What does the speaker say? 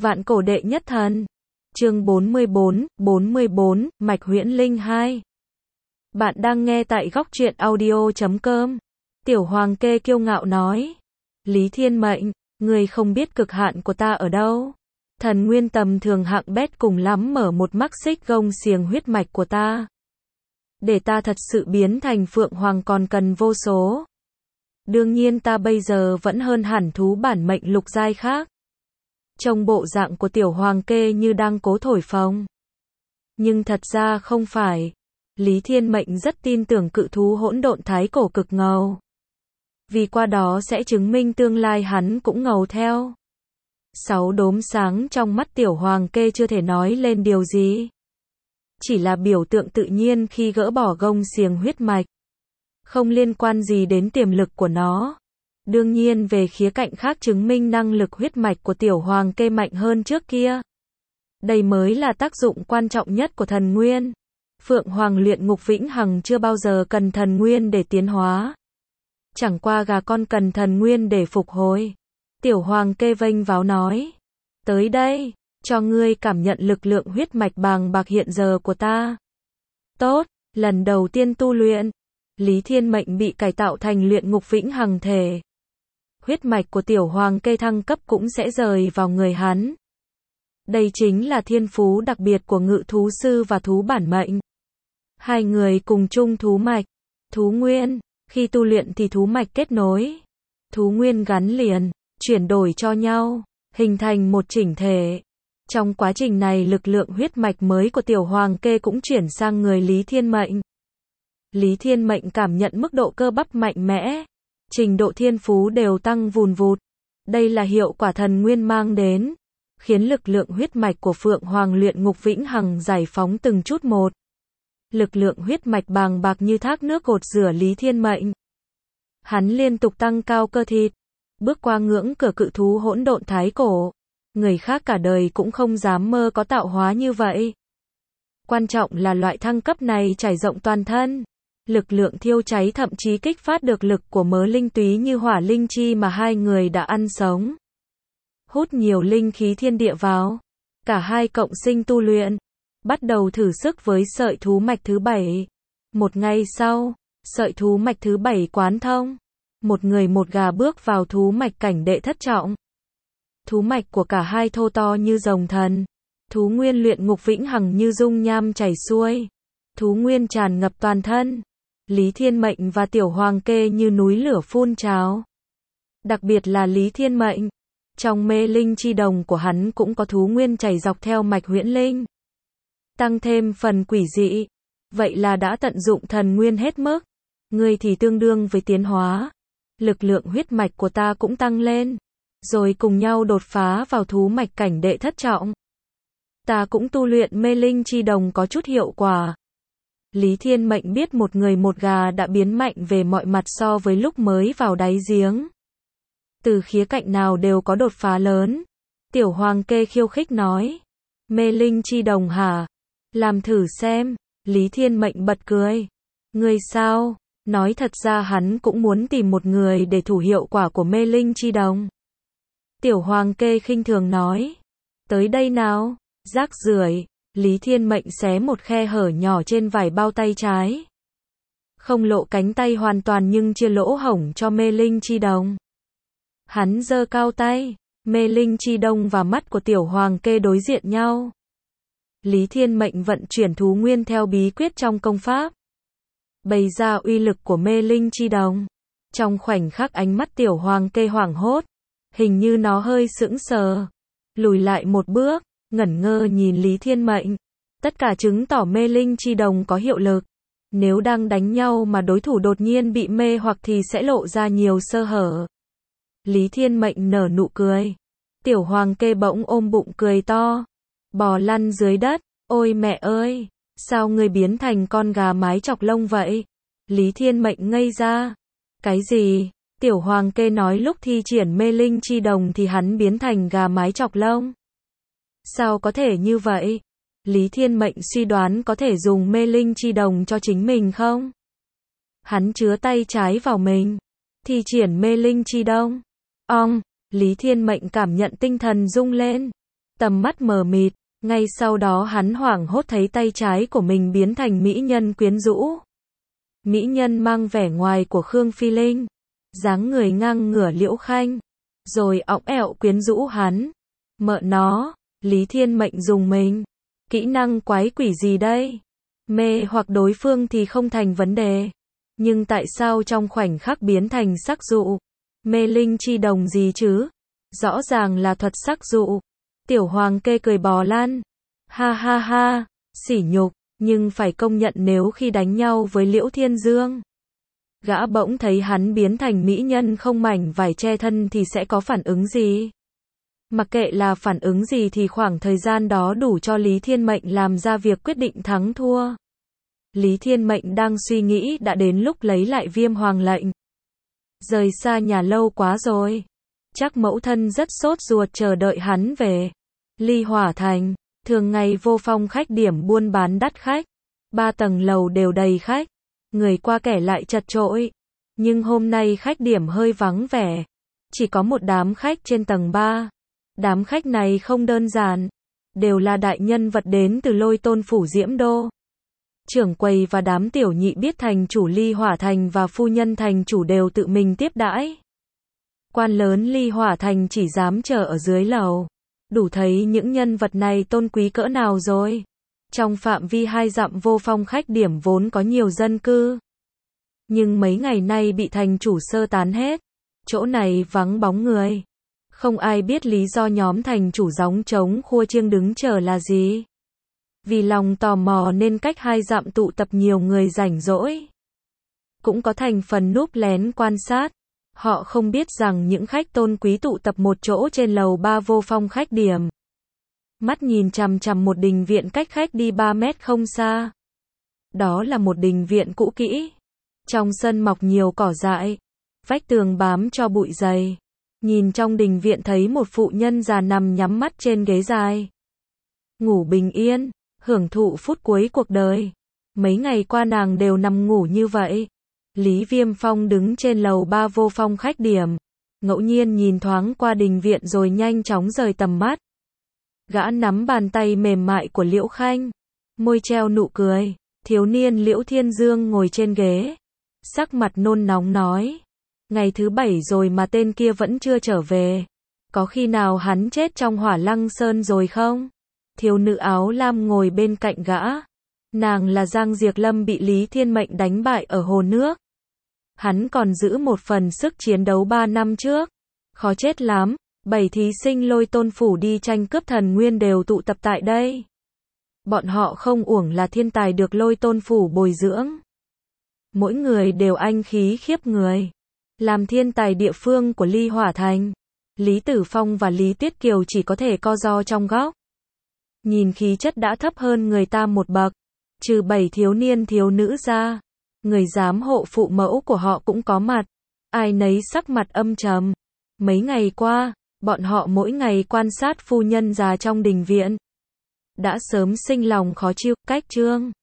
Vạn cổ đệ nhất thần. Chương 44, Mạch Huyễn Linh 2. Bạn đang nghe tại góc truyện audio.com. Tiểu Hoàng Kê kiêu ngạo nói. Lý Thiên Mệnh, ngươi không biết cực hạn của ta ở đâu. Thần nguyên tầm thường hạng bét cùng lắm mở một mắc xích gông xiềng huyết mạch của ta. Để ta thật sự biến thành Phượng Hoàng còn cần vô số. Đương nhiên ta bây giờ vẫn hơn hẳn thú bản mệnh lục giai khác. Trông bộ dạng của Tiểu Hoàng Kê như đang cố thổi phồng. Nhưng thật ra không phải. Lý Thiên Mệnh rất tin tưởng cự thú hỗn độn thái cổ cực ngầu. Vì qua đó sẽ chứng minh tương lai hắn cũng ngầu theo. 6 đốm sáng trong mắt Tiểu Hoàng Kê chưa thể nói lên điều gì. Chỉ là biểu tượng tự nhiên khi gỡ bỏ gông xiềng huyết mạch. Không liên quan gì đến tiềm lực của nó. Đương nhiên về khía cạnh khác chứng minh năng lực huyết mạch của Tiểu Hoàng Kê mạnh hơn trước kia. Đây mới là tác dụng quan trọng nhất của thần nguyên. Phượng Hoàng luyện ngục vĩnh hằng chưa bao giờ cần thần nguyên để tiến hóa. Chẳng qua gà con cần thần nguyên để phục hồi. Tiểu Hoàng Kê vênh váo nói. Tới đây, cho ngươi cảm nhận lực lượng huyết mạch bàng bạc hiện giờ của ta. Tốt, lần đầu tiên tu luyện. Lý Thiên Mệnh bị cải tạo thành luyện ngục vĩnh hằng thể. Huyết mạch của Tiểu Hoàng Kê thăng cấp cũng sẽ rời vào người hắn. Đây chính là thiên phú đặc biệt của ngự thú sư và thú bản mệnh. Hai người cùng chung thú mạch, thú nguyên, khi tu luyện thì thú mạch kết nối. Thú nguyên gắn liền, chuyển đổi cho nhau, hình thành một chỉnh thể. Trong quá trình này lực lượng huyết mạch mới của Tiểu Hoàng Kê cũng chuyển sang người Lý Thiên Mệnh. Lý Thiên Mệnh cảm nhận mức độ cơ bắp mạnh mẽ. Trình độ thiên phú đều tăng vùn vụt. Đây là hiệu quả thần nguyên mang đến. Khiến lực lượng huyết mạch của Phượng Hoàng luyện ngục vĩnh hằng giải phóng từng chút một. Lực lượng huyết mạch bàng bạc như thác nước gột rửa Lý Thiên Mệnh. Hắn liên tục tăng cao cơ thịt. Bước qua ngưỡng cửa cự thú hỗn độn thái cổ. Người khác cả đời cũng không dám mơ có tạo hóa như vậy. Quan trọng là loại thăng cấp này trải rộng toàn thân. Lực lượng thiêu cháy thậm chí kích phát được lực của mớ linh túy như hỏa linh chi mà hai người đã ăn sống. Hút nhiều linh khí thiên địa vào. Cả hai cộng sinh tu luyện. Bắt đầu thử sức với sợi thú mạch thứ 7. Một ngày sau, sợi thú mạch thứ 7 quán thông. Một người một gà bước vào thú mạch cảnh đệ thất trọng. Thú mạch của cả hai thô to như rồng thần. Thú nguyên luyện ngục vĩnh hằng như dung nham chảy xuôi. Thú nguyên tràn ngập toàn thân. Lý Thiên Mệnh và Tiểu Hoàng Kê như núi lửa phun trào. Đặc biệt là Lý Thiên Mệnh. Trong mê linh chi đồng của hắn cũng có thú nguyên chảy dọc theo mạch huyễn linh. Tăng thêm phần quỷ dị. Vậy là đã tận dụng thần nguyên hết mức. Ngươi thì tương đương với tiến hóa. Lực lượng huyết mạch của ta cũng tăng lên. Rồi cùng nhau đột phá vào thú mạch cảnh đệ thất trọng. Ta cũng tu luyện mê linh chi đồng có chút hiệu quả. Lý Thiên Mệnh biết một người một gà đã biến mạnh về mọi mặt so với lúc mới vào đáy giếng. Từ khía cạnh nào đều có đột phá lớn. Tiểu Hoàng Kê khiêu khích nói. Mê linh chi đồng hả? Làm thử xem. Lý Thiên Mệnh bật cười. Ngươi sao? Nói thật ra hắn cũng muốn tìm một người để thử hiệu quả của mê linh chi đồng. Tiểu Hoàng Kê khinh thường nói. Tới đây nào, rác rưởi. Lý Thiên Mệnh xé một khe hở nhỏ trên vải bao tay trái. Không lộ cánh tay hoàn toàn nhưng chia lỗ hổng cho mê linh chi đồng. Hắn giơ cao tay, mê linh chi đồng và mắt của Tiểu Hoàng Kê đối diện nhau. Lý Thiên Mệnh vận chuyển thú nguyên theo bí quyết trong công pháp. Bày ra uy lực của mê linh chi đồng. Trong khoảnh khắc ánh mắt Tiểu Hoàng Kê hoảng hốt. Hình như nó hơi sững sờ. Lùi lại một bước. Ngẩn ngơ nhìn Lý Thiên Mệnh. Tất cả chứng tỏ mê linh chi đồng có hiệu lực. Nếu đang đánh nhau mà đối thủ đột nhiên bị mê hoặc thì sẽ lộ ra nhiều sơ hở. Lý Thiên Mệnh nở nụ cười. Tiểu Hoàng Kê bỗng ôm bụng cười to. Bò lăn dưới đất. Ôi mẹ ơi! Sao ngươi biến thành con gà mái chọc lông vậy? Lý Thiên Mệnh ngây ra. Cái gì? Tiểu Hoàng Kê nói lúc thi triển mê linh chi đồng thì hắn biến thành gà mái chọc lông. Sao có thể như vậy? Lý Thiên Mệnh suy đoán có thể dùng mê linh chi đồng cho chính mình không? Hắn chứa tay trái vào mình. Thi triển mê linh chi đồng. Lý Thiên Mệnh cảm nhận tinh thần rung lên. Tầm mắt mờ mịt, ngay sau đó hắn hoảng hốt thấy tay trái của mình biến thành mỹ nhân quyến rũ. Mỹ nhân mang vẻ ngoài của Khương Phi Linh, dáng người ngang ngửa Liễu Khanh, rồi õng ẹo quyến rũ hắn. Mợ nó, Lý Thiên Mệnh dùng mình. Kỹ năng quái quỷ gì đây? Mê hoặc đối phương thì không thành vấn đề. Nhưng tại sao trong khoảnh khắc biến thành sắc dụ? Mê linh chi đồng gì chứ? Rõ ràng là thuật sắc dụ. Tiểu Hoàng Kê cười bò lăn. Ha ha ha, sỉ nhục, nhưng phải công nhận nếu khi đánh nhau với Liễu Thiên Dương, gã bỗng thấy hắn biến thành mỹ nhân không mảnh vải che thân thì sẽ có phản ứng gì? Mặc kệ là phản ứng gì thì khoảng thời gian đó đủ cho Lý Thiên Mệnh làm ra việc quyết định thắng thua. Lý Thiên Mệnh đang suy nghĩ đã đến lúc lấy lại Viêm Hoàng lệnh. Rời xa nhà lâu quá rồi. Chắc mẫu thân rất sốt ruột chờ đợi hắn về. Ly Hỏa Thành, thường ngày Vô Phong khách điểm buôn bán đắt khách. 3 tầng lầu đều đầy khách. Người qua kẻ lại chật chội. Nhưng hôm nay khách điểm hơi vắng vẻ. Chỉ có một đám khách trên tầng 3. Đám khách này không đơn giản. Đều là đại nhân vật đến từ Lôi Tôn phủ Diễm Đô. Trưởng quầy và đám tiểu nhị biết thành chủ Ly Hỏa Thành và phu nhân thành chủ đều tự mình tiếp đãi. Quan lớn Ly Hỏa Thành chỉ dám chờ ở dưới lầu. Đủ thấy những nhân vật này tôn quý cỡ nào rồi. Trong phạm vi 2 dặm Vô Phong khách điểm vốn có nhiều dân cư. Nhưng mấy ngày nay bị thành chủ sơ tán hết. Chỗ này vắng bóng người. Không ai biết lý do nhóm thành chủ gióng trống khua chiêng đứng chờ là gì. Vì lòng tò mò nên cách 2 dặm tụ tập nhiều người rảnh rỗi. Cũng có thành phần núp lén quan sát. Họ không biết rằng những khách tôn quý tụ tập một chỗ trên lầu 3 Vô Phong khách điểm. Mắt nhìn chằm chằm một đình viện cách khách đi 3 mét không xa. Đó là một đình viện cũ kỹ. Trong sân mọc nhiều cỏ dại. Vách tường bám cho bụi dày. Nhìn trong đình viện thấy một phụ nhân già nằm nhắm mắt trên ghế dài. Ngủ bình yên, hưởng thụ phút cuối cuộc đời. Mấy ngày qua nàng đều nằm ngủ như vậy. Lý Viêm Phong đứng trên lầu 3 Vô Phong khách điểm. Ngẫu nhiên nhìn thoáng qua đình viện rồi nhanh chóng rời tầm mắt. Gã nắm bàn tay mềm mại của Liễu Khanh. Môi treo nụ cười. Thiếu niên Liễu Thiên Dương ngồi trên ghế. Sắc mặt nôn nóng nói. Ngày thứ 7 rồi mà tên kia vẫn chưa trở về. Có khi nào hắn chết trong Hỏa Lăng Sơn rồi không? Thiếu nữ áo lam ngồi bên cạnh gã. Nàng là Giang Diệc Lâm bị Lý Thiên Mệnh đánh bại ở hồ nước. Hắn còn giữ một phần sức chiến đấu 3 năm trước. Khó chết lắm. 7 thí sinh Lôi Tôn phủ đi tranh cướp thần nguyên đều tụ tập tại đây. Bọn họ không uổng là thiên tài được Lôi Tôn phủ bồi dưỡng. Mỗi người đều anh khí khiếp người. Làm thiên tài địa phương của Ly Hỏa Thành, Lý Tử Phong và Lý Tuyết Kiều chỉ có thể co ro trong góc. Nhìn khí chất đã thấp hơn người ta một bậc. Trừ 7 thiếu niên thiếu nữ ra, người giám hộ phụ mẫu của họ cũng có mặt. Ai nấy sắc mặt âm trầm. Mấy ngày qua, bọn họ mỗi ngày quan sát phu nhân già trong đình viện. Đã sớm sinh lòng khó chịu. Cách chương